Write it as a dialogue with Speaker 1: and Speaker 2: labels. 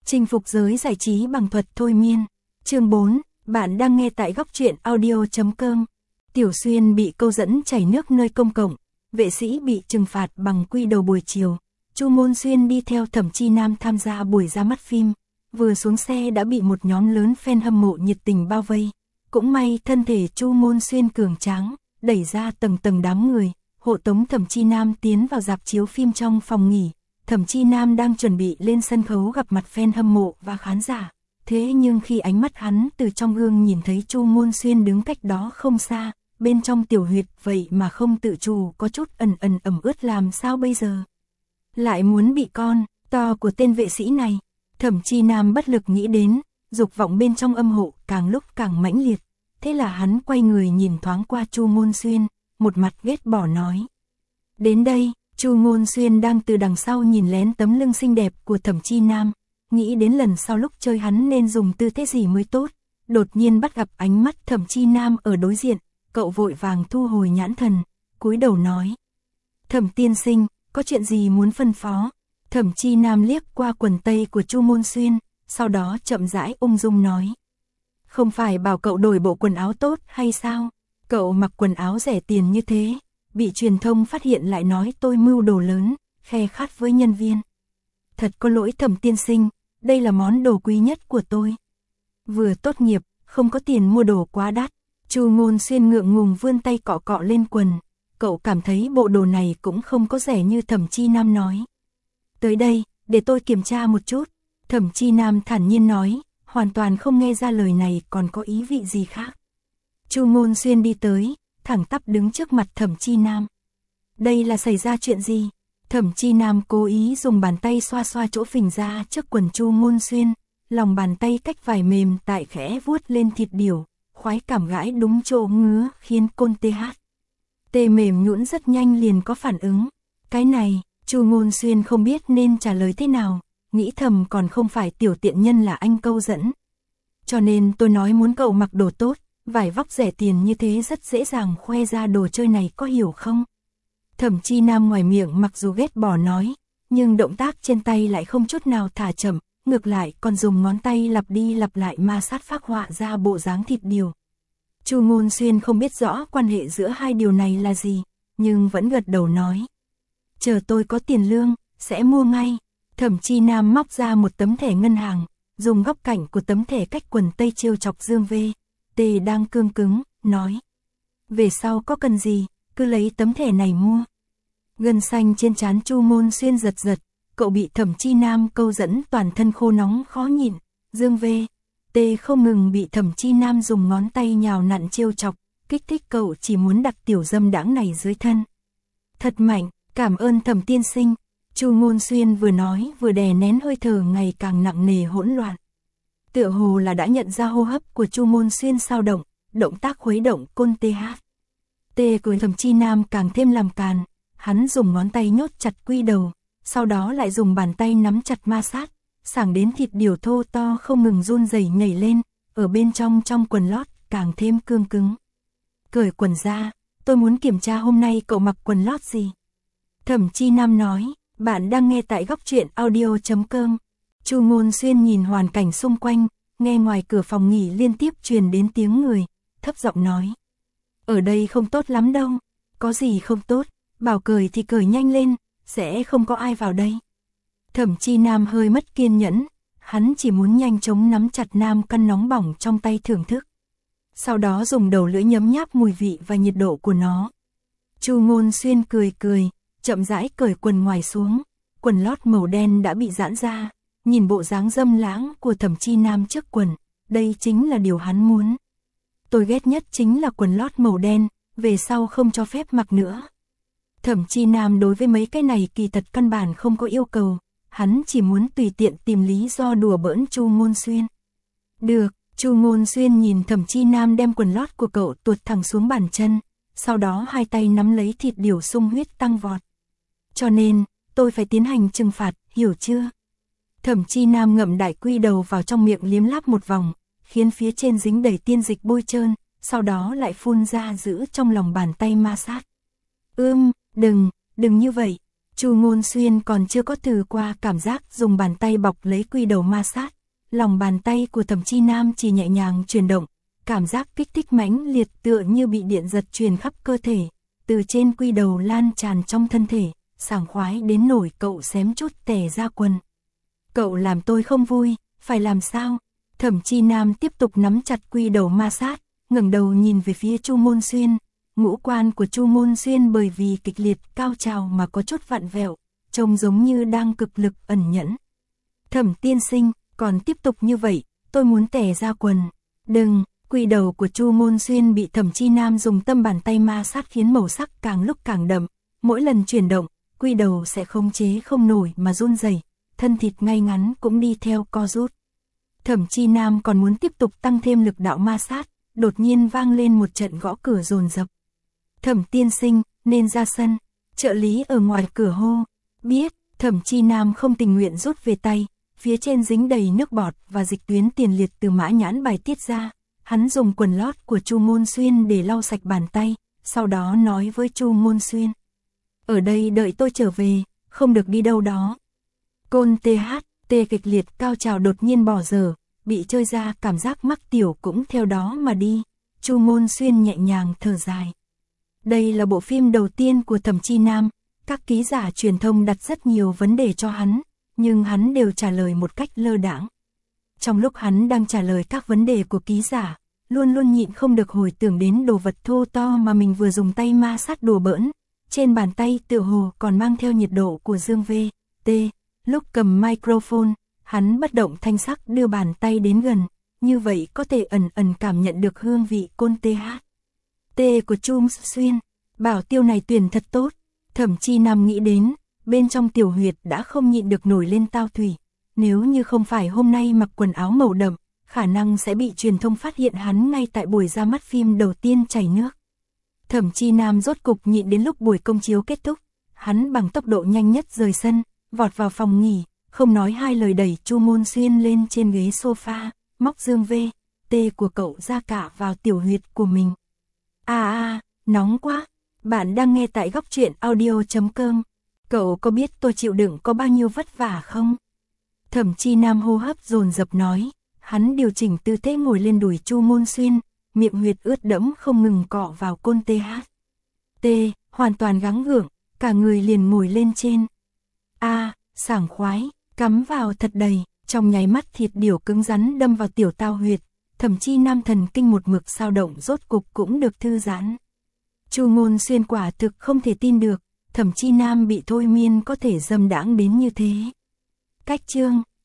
Speaker 1: Chinh phục giới giải trí bằng thuật thôi miên. Chương 4, bạn đang nghe tại góc truyện audio.com. Tiểu Xuyên bị câu dẫn chảy nước nơi công cộng, vệ sĩ bị trừng phạt bằng quy đầu buổi chiều. Chu Môn Xuyên đi theo Thẩm Chi Nam tham gia buổi ra mắt phim, vừa xuống xe đã bị một nhóm lớn fan hâm mộ nhiệt tình bao vây. Cũng may thân thể Chu Môn Xuyên cường tráng, đẩy ra tầng tầng đám người, hộ tống Thẩm Chi Nam tiến vào rạp chiếu phim trong phòng nghỉ. Thẩm Chi Nam đang chuẩn bị lên sân khấu gặp mặt fan hâm mộ và khán giả. Thế nhưng khi ánh mắt hắn từ trong gương nhìn thấy Chu Môn Xuyên đứng cách đó không xa, bên trong tiểu huyệt vậy mà không tự chủ có chút ẩm ướt, làm sao bây giờ? Lại muốn bị con to của tên vệ sĩ này. Thẩm Chi Nam bất lực nghĩ đến, dục vọng bên trong âm hộ càng lúc càng mãnh liệt. Thế là hắn quay người nhìn thoáng qua Chu Môn Xuyên, một mặt ghét bỏ nói. Đến đây, Chu Môn Xuyên đang từ đằng sau nhìn lén tấm lưng xinh đẹp của Thẩm Chi Nam, nghĩ đến lần sau lúc chơi hắn nên dùng tư thế gì mới tốt. Đột nhiên bắt gặp ánh mắt Thẩm Chi Nam ở đối diện, cậu vội vàng thu hồi nhãn thần, cúi đầu nói. Thẩm tiên sinh, có chuyện gì muốn phân phó? Thẩm Chi Nam liếc qua quần tây của Chu Môn Xuyên, sau đó chậm rãi ung dung nói. Không phải bảo cậu đổi bộ quần áo tốt hay sao? Cậu mặc quần áo rẻ tiền như thế, bị truyền thông phát hiện lại nói tôi mưu đồ lớn, khe khắt với nhân viên. Thật có lỗi Thẩm tiên sinh, đây là món đồ quý nhất của tôi. Vừa tốt nghiệp, không có tiền mua đồ quá đắt. Chu Môn Xuyên ngượng ngùng vươn tay cọ cọ lên quần. Cậu cảm thấy bộ đồ này cũng không có rẻ như Thẩm Chi Nam nói. Tới đây, để tôi kiểm tra một chút. Thẩm Chi Nam thản nhiên nói, hoàn toàn không nghe ra lời này còn có ý vị gì khác. Chu Môn Xuyên đi tới, thẳng tắp đứng trước mặt Thẩm Chi Nam. Đây là xảy ra chuyện gì? Thẩm Chi Nam cố ý dùng bàn tay xoa xoa chỗ phình ra trước quần Chu Môn Xuyên, lòng bàn tay cách vải mềm tại khẽ vuốt lên thịt điểu, khoái cảm gãi đúng chỗ ngứa khiến côn tê mềm nhũn rất nhanh liền có phản ứng. Cái này, Chu Môn Xuyên không biết nên trả lời thế nào, nghĩ thầm còn không phải tiểu tiện nhân là anh câu dẫn. Cho nên tôi nói muốn cậu mặc đồ tốt, vải vóc rẻ tiền như thế rất dễ dàng khoe ra đồ chơi này, có hiểu không? Thẩm Chi Nam ngoài miệng mặc dù ghét bỏ nói, nhưng động tác trên tay lại không chút nào thả chậm, ngược lại còn dùng ngón tay lặp đi lặp lại ma sát phác họa ra bộ dáng thịt điều. Chu Môn Xuyên không biết rõ quan hệ giữa hai điều này là gì, nhưng vẫn gật đầu nói. Chờ tôi có tiền lương, sẽ mua ngay. Thẩm Chi Nam móc ra một tấm thẻ ngân hàng, dùng góc cạnh của tấm thẻ cách quần tây trêu chọc Dương V.T đang cương cứng, nói. Về sau có cần gì, cứ lấy tấm thẻ này mua. Gân xanh trên trán Chu Môn Xuyên giật giật, cậu bị Thẩm Chi Nam câu dẫn toàn thân khô nóng khó nhịn. Dương V.T không ngừng bị Thẩm Chi Nam dùng ngón tay nhào nặn trêu chọc, kích thích cậu chỉ muốn đặt tiểu dâm đãng này dưới thân. Thật mạnh, cảm ơn Thẩm tiên sinh. Chu Môn Xuyên vừa nói vừa đè nén hơi thở ngày càng nặng nề hỗn loạn. Tựa hồ là đã nhận ra hô hấp của Chu Môn Xuyên sao động, động tác khuấy động côn của Thẩm Chi Nam càng thêm làm càn. Hắn dùng ngón tay nhốt chặt quy đầu, sau đó lại dùng bàn tay nắm chặt ma sát, sảng đến thịt điều thô to không ngừng run rẩy nhảy lên, ở bên trong quần lót càng thêm cương cứng. Cởi quần ra, tôi muốn kiểm tra hôm nay cậu mặc quần lót gì. Thẩm Chi Nam nói, bạn đang nghe tại góc truyện audio.com. Chu Môn Xuyên nhìn hoàn cảnh xung quanh, nghe ngoài cửa phòng nghỉ liên tiếp truyền đến tiếng người, thấp giọng nói. Ở đây không tốt lắm đâu, có gì không tốt, bảo cởi thì cởi nhanh lên, sẽ không có ai vào đây. Thẩm Chi Nam hơi mất kiên nhẫn, hắn chỉ muốn nhanh chóng nắm chặt nam căn nóng bỏng trong tay thưởng thức. Sau đó dùng đầu lưỡi nhấm nháp mùi vị và nhiệt độ của nó. Chu Môn Xuyên cười, chậm rãi cởi quần ngoài xuống, quần lót màu đen đã bị giãn ra, nhìn bộ dáng dâm lãng của Thẩm Chi Nam trước quần, đây chính là điều hắn muốn. Tôi ghét nhất chính là quần lót màu đen, về sau không cho phép mặc nữa. Thẩm Chi Nam đối với mấy cái này kỳ thật căn bản không có yêu cầu, hắn chỉ muốn tùy tiện tìm lý do đùa bỡn Chu Môn Xuyên. Được, Chu Môn Xuyên nhìn Thẩm Chi Nam đem quần lót của cậu tuột thẳng xuống bàn chân, sau đó hai tay nắm lấy thịt điều sung huyết tăng vọt. Cho nên, tôi phải tiến hành trừng phạt, hiểu chưa? Thẩm Chi Nam ngậm đại quy đầu vào trong miệng liếm láp một vòng, khiến phía trên dính đầy tiên dịch bôi trơn, sau đó lại phun ra giữ trong lòng bàn tay ma sát. Đừng như vậy. Chu Ngôn Xuyên còn chưa có thử qua cảm giác dùng bàn tay bọc lấy quy đầu ma sát, lòng bàn tay của Thẩm Chi Nam chỉ nhẹ nhàng chuyển động, cảm giác kích thích mãnh liệt tựa như bị điện giật truyền khắp cơ thể, từ trên quy đầu lan tràn trong thân thể, sảng khoái đến nỗi cậu xém chút tè ra quần. Cậu làm tôi không vui, phải làm sao? Thẩm Chi Nam tiếp tục nắm chặt quy đầu ma sát, ngẩng đầu nhìn về phía Chu Môn Xuyên. Ngũ quan của Chu Môn Xuyên bởi vì kịch liệt cao trào mà có chút vặn vẹo, trông giống như đang cực lực ẩn nhẫn. Thẩm tiên sinh, còn tiếp tục như vậy, tôi muốn tè ra quần. Đừng, quy đầu của Chu Môn Xuyên bị Thẩm Chi Nam dùng tâm bàn tay ma sát khiến màu sắc càng lúc càng đậm, mỗi lần chuyển động, quy đầu sẽ khống chế không nổi mà run rẩy, thân thịt ngay ngắn cũng đi theo co rút. Thẩm Chi Nam còn muốn tiếp tục tăng thêm lực đạo ma sát, đột nhiên vang lên một trận gõ cửa dồn dập. Thẩm tiên sinh, nên ra sân. Trợ lý ở ngoài cửa hô. Biết, Thẩm Chi Nam không tình nguyện rút về tay, phía trên dính đầy nước bọt và dịch tuyến tiền liệt từ mã nhãn bài tiết ra. Hắn dùng quần lót của Chu Môn Xuyên để lau sạch bàn tay, sau đó nói với Chu Môn Xuyên. Ở đây đợi tôi trở về, không được đi đâu đó. Côn THT kịch liệt cao trào đột nhiên bỏ dở, bị chơi ra cảm giác mắc tiểu cũng theo đó mà đi. Chu Môn Xuyên nhẹ nhàng thở dài. Đây là bộ phim đầu tiên của Thẩm Chi Nam, các ký giả truyền thông đặt rất nhiều vấn đề cho hắn, nhưng hắn đều trả lời một cách lơ đãng. Trong lúc hắn đang trả lời các vấn đề của ký giả, luôn luôn nhịn không được hồi tưởng đến đồ vật thô to mà mình vừa dùng tay ma sát đùa bỡn, trên bàn tay tựa hồ còn mang theo nhiệt độ của Dương V.T. Lúc cầm microphone, hắn bất động thanh sắc đưa bàn tay đến gần, như vậy có thể ẩn ẩn cảm nhận được hương vị côn THT của Chu Xuyên. Bảo tiêu này tuyển thật tốt. Thẩm Chi Nam nghĩ đến, bên trong tiểu huyệt đã không nhịn được nổi lên tao thủy. Nếu như không phải hôm nay mặc quần áo màu đậm, khả năng sẽ bị truyền thông phát hiện hắn ngay tại buổi ra mắt phim đầu tiên chảy nước. Thẩm Chi Nam rốt cục nhịn đến lúc buổi công chiếu kết thúc, hắn bằng tốc độ nhanh nhất rời sân, vọt vào phòng nghỉ, không nói hai lời đẩy Chu Môn Xuyên lên trên ghế sofa, móc Dương V.T của cậu ra cả vào tiểu huyệt của mình. Nóng quá. Bạn đang nghe tại góc truyện audio.com. Cậu có biết tôi chịu đựng có bao nhiêu vất vả không? Thẩm Chi Nam hô hấp dồn dập nói, hắn điều chỉnh tư thế ngồi lên đùi Chu Môn Xuyên, miệng huyệt ướt đẫm không ngừng cọ vào côn THT, hoàn toàn gắng gượng, cả người liền ngồi lên trên. Sảng khoái, cắm vào thật đầy, trong nháy mắt thịt điểu cứng rắn đâm vào tiểu tao huyệt, Thẩm Chi Nam thần kinh một mực dao động rốt cục cũng được thư giãn. Chu Ngôn Xuyên quả thực không thể tin được, Thẩm Chi Nam bị thôi miên có thể dâm đãng đến như thế. Cách chương